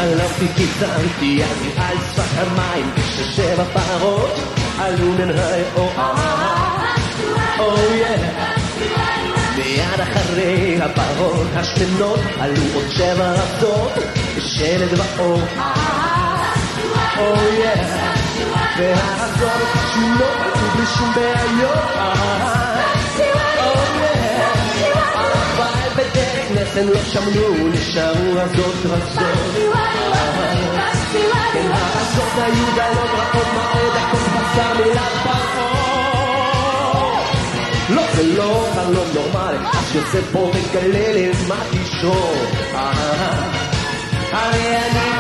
חלמתי קיצרתי אני על שפת המים כששבע פרות עלו מן היאור מיד אחרי הפרות השמנות עלו עוד 7 ארצות בשלג ואור והארצות השמנות עלו בלי שום בעיות אבל בדרך נסן לא שמנו נשארו ארצות רצות כן הארצות היו דלות רעות מאוד הכל בשר מלפחות לא זה לא חלום נורמלי אז יוצא פה מגלה למתי שור הרי אני